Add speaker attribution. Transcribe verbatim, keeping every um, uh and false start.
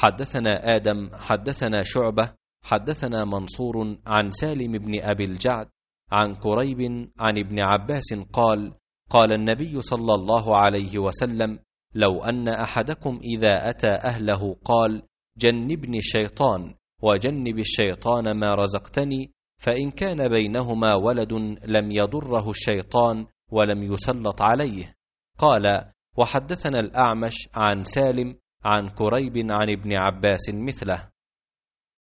Speaker 1: حدثنا آدم حدثنا شعبة حدثنا منصور عن سالم بن أبي الجعد عن كريب عن ابن عباس قال: قال النبي صلى الله عليه وسلم: لو أن أحدكم إذا أتى أهله قال: جنبني الشيطان وجنب الشيطان ما رزقتني، فإن كان بينهما ولد لم يضره الشيطان ولم يسلط عليه. قال: وحدثنا الأعمش عن سالم عن كريب عن ابن عباس مثله.